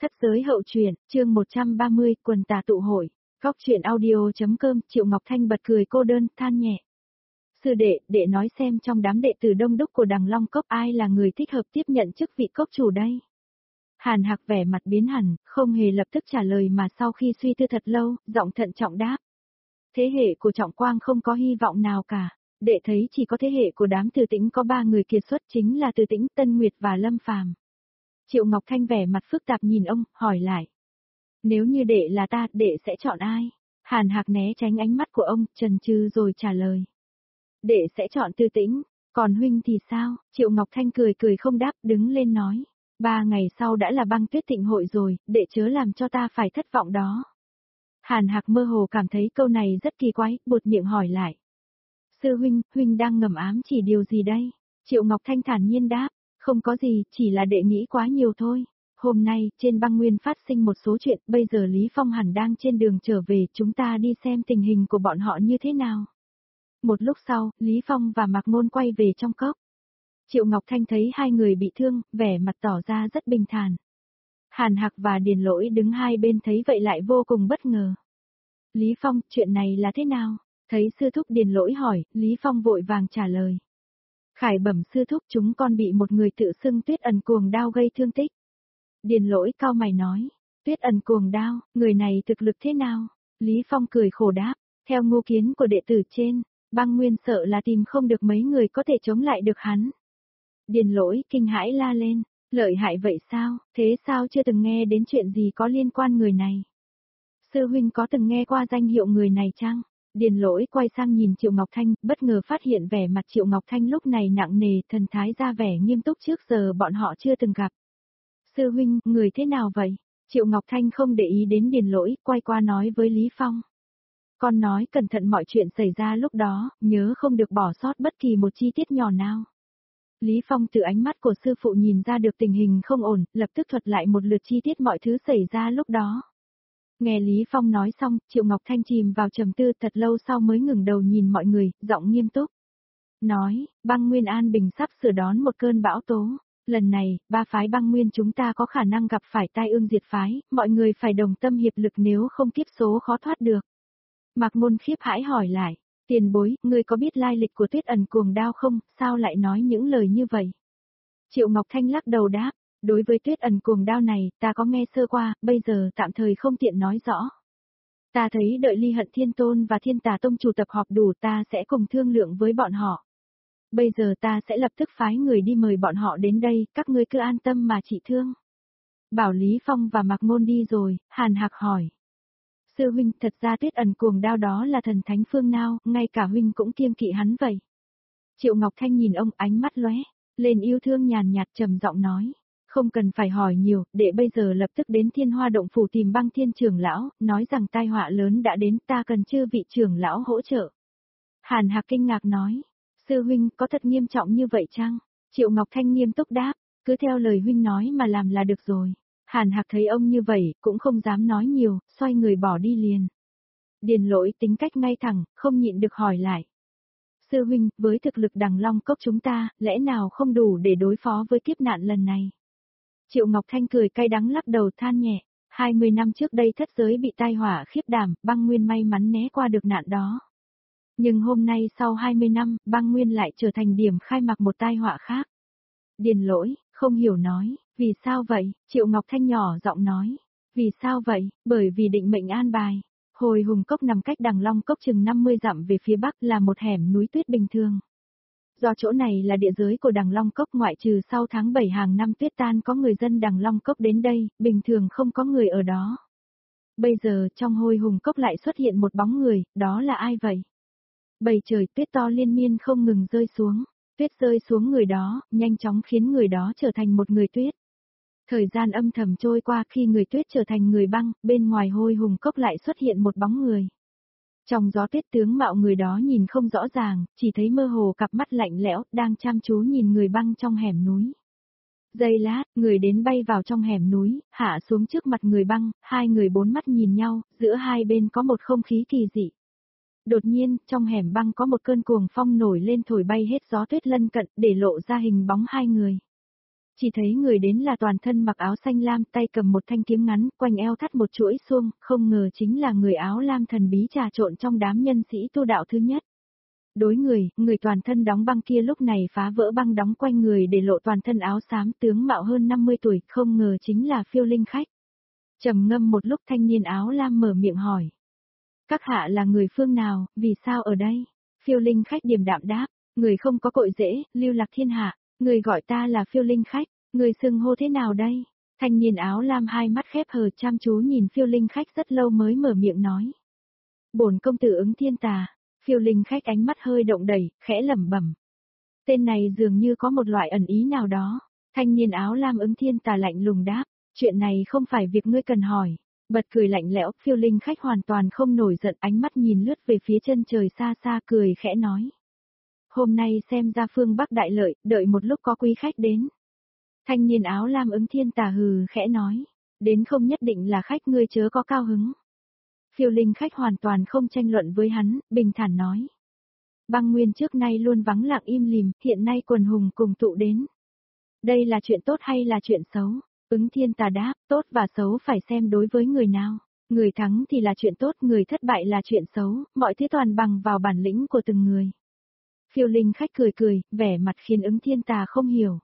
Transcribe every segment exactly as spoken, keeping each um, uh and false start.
Thất giới hậu truyện, chương một trăm ba mươi, quần tà tụ hội. Góc truyện audio.com, Triệu Ngọc Thanh bật cười cô đơn, than nhẹ. Sư đệ, đệ nói xem trong đám đệ tử đông đúc của Đằng Long Cốc ai là người thích hợp tiếp nhận chức vị cốc chủ đây? Hàn Hạc vẻ mặt biến hẳn, không hề lập tức trả lời mà sau khi suy tư thật lâu, giọng thận trọng đáp. Thế hệ của Trọng Quang không có hy vọng nào cả, đệ thấy chỉ có thế hệ của đám Từ Tĩnh có ba người kiệt xuất chính là Từ Tĩnh, Tân Nguyệt và Lâm Phàm. Triệu Ngọc Thanh vẻ mặt phức tạp nhìn ông, hỏi lại. Nếu như đệ là ta, đệ sẽ chọn ai? Hàn Hạc né tránh ánh mắt của ông, chần chừ rồi trả lời. Đệ sẽ chọn Từ Tĩnh, còn huynh thì sao? Triệu Ngọc Thanh cười cười không đáp, đứng lên nói. Ba ngày sau đã là băng tuyết tịnh hội rồi, đệ chớ làm cho ta phải thất vọng đó. Hàn Hạc mơ hồ cảm thấy câu này rất kỳ quái, buột miệng hỏi lại. Sư huynh, huynh đang ngầm ám chỉ điều gì đây? Triệu Ngọc Thanh thản nhiên đáp. Không có gì, chỉ là đệ nghĩ quá nhiều thôi. Hôm nay, trên băng nguyên phát sinh một số chuyện, bây giờ Lý Phong hẳn đang trên đường trở về, chúng ta đi xem tình hình của bọn họ như thế nào. Một lúc sau, Lý Phong và Mạc Ngôn quay về trong cốc. Triệu Ngọc Thanh thấy hai người bị thương, vẻ mặt tỏ ra rất bình thản. Hàn Hạc và Điền Lỗi đứng hai bên thấy vậy lại vô cùng bất ngờ. Lý Phong, chuyện này là thế nào? Thấy sư thúc Điền Lỗi hỏi, Lý Phong vội vàng trả lời. Khải bẩm sư thúc, chúng con bị một người tự xưng Tuyết Ẩn Cuồng Đao gây thương tích. Điền Lỗi cau mày nói, Tuyết Ẩn Cuồng Đao, người này thực lực thế nào? Lý Phong cười khổ đáp, theo ngô kiến của đệ tử trên, băng nguyên sợ là tìm không được mấy người có thể chống lại được hắn. Điền Lỗi kinh hãi la lên, lợi hại vậy sao, thế sao chưa từng nghe đến chuyện gì có liên quan người này? Sư huynh có từng nghe qua danh hiệu người này chăng? Điền Lỗi quay sang nhìn Triệu Ngọc Thanh, bất ngờ phát hiện vẻ mặt Triệu Ngọc Thanh lúc này nặng nề, thần thái ra vẻ nghiêm túc trước giờ bọn họ chưa từng gặp. Sư huynh, người thế nào vậy? Triệu Ngọc Thanh không để ý đến Điền Lỗi, quay qua nói với Lý Phong. Con nói cẩn thận mọi chuyện xảy ra lúc đó, nhớ không được bỏ sót bất kỳ một chi tiết nhỏ nào. Lý Phong từ ánh mắt của sư phụ nhìn ra được tình hình không ổn, lập tức thuật lại một lượt chi tiết mọi thứ xảy ra lúc đó. Nghe Lý Phong nói xong, Triệu Ngọc Thanh chìm vào trầm tư thật lâu sau mới ngừng đầu nhìn mọi người, giọng nghiêm túc. Nói, băng nguyên an bình sắp sửa đón một cơn bão tố. Lần này, ba phái băng nguyên chúng ta có khả năng gặp phải tai ương diệt phái, mọi người phải đồng tâm hiệp lực nếu không kiếp số khó thoát được. Mạc Ngôn khiếp hãi hỏi lại, tiền bối, ngươi có biết lai lịch của Tuyết Ẩn Cuồng Đao không, sao lại nói những lời như vậy? Triệu Ngọc Thanh lắc đầu đáp. Đối với Tuyết Ẩn Cuồng Đao này, ta có nghe sơ qua, bây giờ tạm thời không tiện nói rõ. Ta thấy đợi Ly Hận Thiên Tôn và Thiên Tà Tông chủ tập họp đủ ta sẽ cùng thương lượng với bọn họ. Bây giờ ta sẽ lập tức phái người đi mời bọn họ đến đây, các ngươi cứ an tâm mà trị thương. Bảo Lý Phong và Mạc Ngôn đi rồi, Hàn Hạc hỏi. Sư huynh, thật ra Tuyết Ẩn Cuồng Đao đó là thần thánh phương nào, ngay cả huynh cũng kiêng kỵ hắn vậy. Triệu Ngọc Thanh nhìn ông ánh mắt lóe, lên yêu thương nhàn nhạt trầm giọng nói. Không cần phải hỏi nhiều, đệ bây giờ lập tức đến Thiên Hoa Động Phủ tìm Băng Thiên trưởng lão, nói rằng tai họa lớn đã đến, ta cần chư vị trưởng lão hỗ trợ. Hàn Hạc kinh ngạc nói, sư huynh có thật nghiêm trọng như vậy chăng? Triệu Ngọc Thanh nghiêm túc đáp, cứ theo lời huynh nói mà làm là được rồi. Hàn Hạc thấy ông như vậy, cũng không dám nói nhiều, xoay người bỏ đi liền. Điền Lỗi tính cách ngay thẳng, không nhịn được hỏi lại. Sư huynh, với thực lực Đằng Long Cốc chúng ta, lẽ nào không đủ để đối phó với kiếp nạn lần này? Triệu Ngọc Thanh cười cay đắng lắc đầu than nhẹ, hai mươi năm trước đây thất giới bị tai họa khiếp đảm, băng nguyên may mắn né qua được nạn đó. Nhưng hôm nay sau hai mươi năm, băng nguyên lại trở thành điểm khai mạc một tai họa khác. Điền Lỗi, không hiểu nói, vì sao vậy? Triệu Ngọc Thanh nhỏ giọng nói, vì sao vậy? Bởi vì định mệnh an bài. Hồi Hùng Cốc nằm cách Đằng Long Cốc chừng năm mươi dặm về phía bắc là một hẻm núi tuyết bình thường. Do chỗ này là địa giới của Đằng Long Cốc ngoại trừ sau tháng bảy hàng năm tuyết tan có người dân Đằng Long Cốc đến đây, bình thường không có người ở đó. Bây giờ trong Hồi Hùng Cốc lại xuất hiện một bóng người, đó là ai vậy? Bầy trời tuyết to liên miên không ngừng rơi xuống, tuyết rơi xuống người đó, nhanh chóng khiến người đó trở thành một người tuyết. Thời gian âm thầm trôi qua khi người tuyết trở thành người băng, bên ngoài Hồi Hùng Cốc lại xuất hiện một bóng người. Trong gió tuyết tướng mạo người đó nhìn không rõ ràng, chỉ thấy mơ hồ cặp mắt lạnh lẽo, đang chăm chú nhìn người băng trong hẻm núi. Giây lát, người đến bay vào trong hẻm núi, hạ xuống trước mặt người băng, hai người bốn mắt nhìn nhau, giữa hai bên có một không khí kỳ dị. Đột nhiên, trong hẻm băng có một cơn cuồng phong nổi lên thổi bay hết gió tuyết lân cận, để lộ ra hình bóng hai người. Chỉ thấy người đến là toàn thân mặc áo xanh lam, tay cầm một thanh kiếm ngắn, quanh eo thắt một chuỗi xuông, không ngờ chính là người áo lam thần bí trà trộn trong đám nhân sĩ tu đạo thứ nhất. Đối người, người toàn thân đóng băng kia lúc này phá vỡ băng đóng quanh người để lộ toàn thân áo xám, tướng mạo hơn năm mươi tuổi, không ngờ chính là Phiêu Linh khách. Trầm ngâm một lúc, thanh niên áo lam mở miệng hỏi. Các hạ là người phương nào, vì sao ở đây? Phiêu Linh khách điềm đạm đáp, người không có cội rễ, lưu lạc thiên hạ, người gọi ta là Phiêu Linh khách, người xưng hô thế nào đây? Thanh niên áo lam hai mắt khép hờ chăm chú nhìn Phiêu Linh khách rất lâu mới mở miệng nói. Bổn công tử Ứng Thiên Tà. Phiêu Linh khách ánh mắt hơi động đẩy, khẽ lẩm bẩm. Tên này dường như có một loại ẩn ý nào đó. Thanh niên áo lam Ứng Thiên Tà lạnh lùng đáp, chuyện này không phải việc ngươi cần hỏi. Bật cười lạnh lẽo, Phiêu Linh khách hoàn toàn không nổi giận, ánh mắt nhìn lướt về phía chân trời xa xa, cười khẽ nói. Hôm nay xem ra phương Bắc đại lợi, đợi một lúc có quý khách đến. Thanh niên áo lam Ứng Thiên Tà hừ khẽ nói, đến không nhất định là khách, ngươi chớ có cao hứng. Phiêu Linh khách hoàn toàn không tranh luận với hắn, bình thản nói. Băng Nguyên trước nay luôn vắng lặng im lìm, hiện nay quần hùng cùng tụ đến. Đây là chuyện tốt hay là chuyện xấu? Ứng Thiên Tà đáp, tốt và xấu phải xem đối với người nào. Người thắng thì là chuyện tốt, người thất bại là chuyện xấu, mọi thứ toàn bằng vào bản lĩnh của từng người. Phiêu Linh khách cười cười, vẻ mặt khiến Ứng Thiên Tà không hiểu.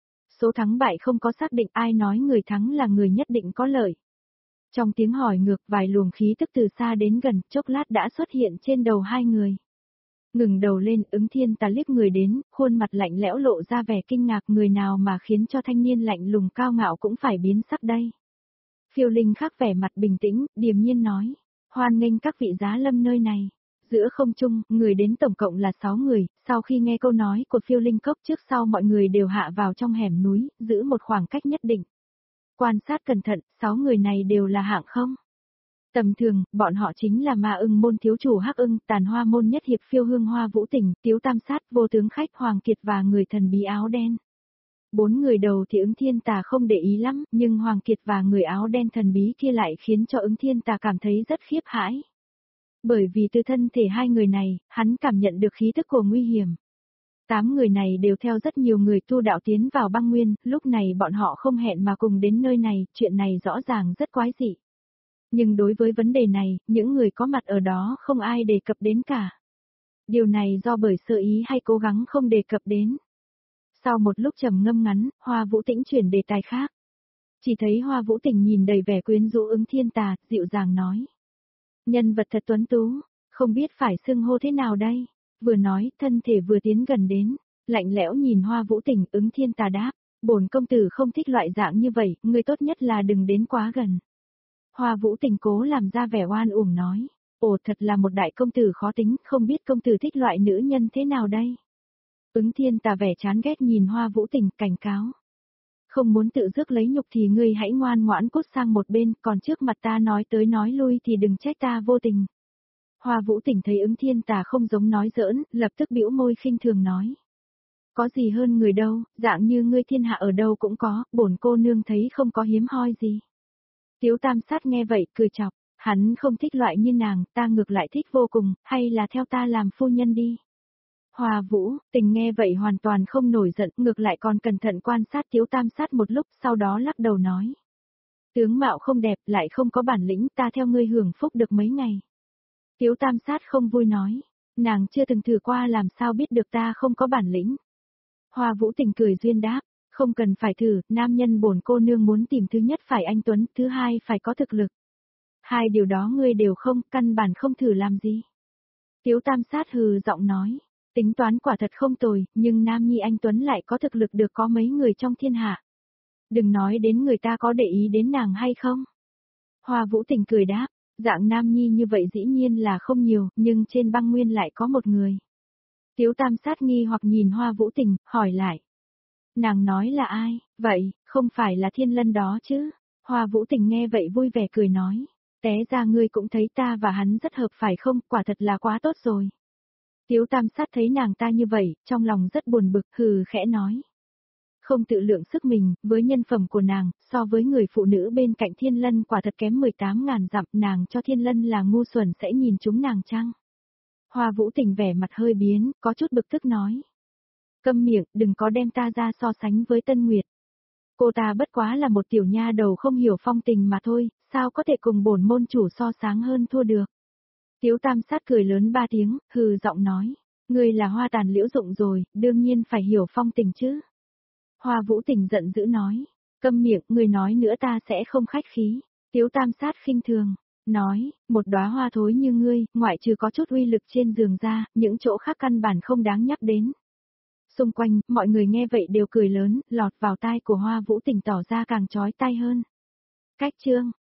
Số thắng bại không có xác định, ai nói người thắng là người nhất định có lợi. Trong tiếng hỏi ngược, vài luồng khí tức từ xa đến gần, chốc lát đã xuất hiện trên đầu hai người. Ngừng đầu lên, Ứng Thiên Tà liếc người đến, khuôn mặt lạnh lẽo lộ ra vẻ kinh ngạc, người nào mà khiến cho thanh niên lạnh lùng cao ngạo cũng phải biến sắc đây. Phiêu Linh khắc vẻ mặt bình tĩnh, điềm nhiên nói, hoan nghênh các vị giá lâm nơi này. Giữa không trung, người đến tổng cộng là sáu người, sau khi nghe câu nói của Phiêu Linh cốc trước sau mọi người đều hạ vào trong hẻm núi, giữ một khoảng cách nhất định. Quan sát cẩn thận, sáu người này đều là hạng không. Tầm thường, bọn họ chính là Ma Ưng môn thiếu chủ Hắc Ưng, Tàn Hoa môn nhất hiệp Phiêu Hương Hoa Vũ Tình, Tiếu Tam Sát, Vô Tướng khách Hoàng Kiệt và người thần bí áo đen. Bốn người đầu thì Ứng Thiên Tà không để ý lắm, nhưng Hoàng Kiệt và người áo đen thần bí kia lại khiến cho Ứng Thiên Tà cảm thấy rất khiếp hãi. Bởi vì từ thân thể hai người này, hắn cảm nhận được khí tức của nguy hiểm. Tám người này đều theo rất nhiều người tu đạo tiến vào băng nguyên, lúc này bọn họ không hẹn mà cùng đến nơi này, chuyện này rõ ràng rất quái dị. Nhưng đối với vấn đề này, những người có mặt ở đó không ai đề cập đến cả. Điều này do bởi sơ ý hay cố gắng không đề cập đến. Sau một lúc trầm ngâm ngắn, Hoa Vũ Tĩnh chuyển đề tài khác. Chỉ thấy Hoa Vũ Tình nhìn đầy vẻ quyến rũ Ứng Thiên Tà, dịu dàng nói. Nhân vật thật tuấn tú, không biết phải xưng hô thế nào đây. Vừa nói, thân thể vừa tiến gần đến, lạnh lẽo nhìn Hoa Vũ Tình, Ứng Thiên Tà đáp, bổn công tử không thích loại dạng như vậy, người tốt nhất là đừng đến quá gần. Hoa Vũ Tình cố làm ra vẻ oan uổng nói, ồ thật là một đại công tử khó tính, không biết công tử thích loại nữ nhân thế nào đây. Ứng Thiên Tà vẻ chán ghét nhìn Hoa Vũ Tình, cảnh cáo. Không muốn tự rước lấy nhục thì ngươi hãy ngoan ngoãn cút sang một bên, còn trước mặt ta nói tới nói lui thì đừng trách ta vô tình. Hoa Vũ Tình thấy Ứng Thiên Tà không giống nói giỡn, lập tức bĩu môi khinh thường nói. Có gì hơn người đâu, dạng như ngươi thiên hạ ở đâu cũng có, bổn cô nương thấy không có hiếm hoi gì. Tiếu Tam Sát nghe vậy, cười chọc, hắn không thích loại như nàng, ta ngược lại thích vô cùng, hay là theo ta làm phu nhân đi. Hoa Vũ Tình nghe vậy hoàn toàn không nổi giận, ngược lại còn cẩn thận quan sát Tiếu Tam Sát một lúc, sau đó lắc đầu nói. Tướng mạo không đẹp, lại không có bản lĩnh, ta theo ngươi hưởng phúc được mấy ngày. Tiếu Tam Sát không vui nói, nàng chưa từng thử qua làm sao biết được ta không có bản lĩnh. Hoa Vũ Tình cười duyên đáp, không cần phải thử, nam nhân bổn cô nương muốn tìm thứ nhất phải anh tuấn, thứ hai phải có thực lực. Hai điều đó ngươi đều không, căn bản không thử làm gì. Tiếu Tam Sát hừ giọng nói, tính toán quả thật không tồi, nhưng nam nhi anh tuấn lại có thực lực được có mấy người trong thiên hạ. Đừng nói đến người ta có để ý đến nàng hay không. Hoa Vũ Tình cười đáp, dạng nam nhi như vậy dĩ nhiên là không nhiều, nhưng trên băng nguyên lại có một người. Tiếu Tam Sát nghi hoặc nhìn Hoa Vũ Tình, hỏi lại. Nàng nói là ai, vậy, không phải là Thiên Lân đó chứ? Hoa Vũ Tình nghe vậy vui vẻ cười nói. Té ra ngươi cũng thấy ta và hắn rất hợp phải không, quả thật là quá tốt rồi. Tiếu Tam Sát thấy nàng ta như vậy, trong lòng rất buồn bực, hừ khẽ nói. Không tự lượng sức mình, với nhân phẩm của nàng, so với người phụ nữ bên cạnh Thiên Lân quả thật kém mười tám ngàn dặm, nàng cho Thiên Lân là ngu xuẩn sẽ nhìn chúng nàng chăng? Hoa Vũ Tình vẻ mặt hơi biến, có chút bực tức nói. Câm miệng, đừng có đem ta ra so sánh với Tân Nguyệt. Cô ta bất quá là một tiểu nha đầu không hiểu phong tình mà thôi, sao có thể cùng bổn môn chủ so sáng hơn thua được. Tiếu Tam Sát cười lớn ba tiếng, hừ giọng nói, ngươi là hoa tàn liễu dụng rồi, đương nhiên phải hiểu phong tình chứ. Hoa Vũ Tình giận dữ nói, câm miệng, ngươi nói nữa ta sẽ không khách khí. Tiếu Tam Sát khinh thường, nói, một đóa hoa thối như ngươi, ngoại trừ có chút uy lực trên giường ra, những chỗ khác căn bản không đáng nhắc đến. Xung quanh, mọi người nghe vậy đều cười lớn, lọt vào tai của Hoa Vũ Tình tỏ ra càng chói tai hơn. Cách chương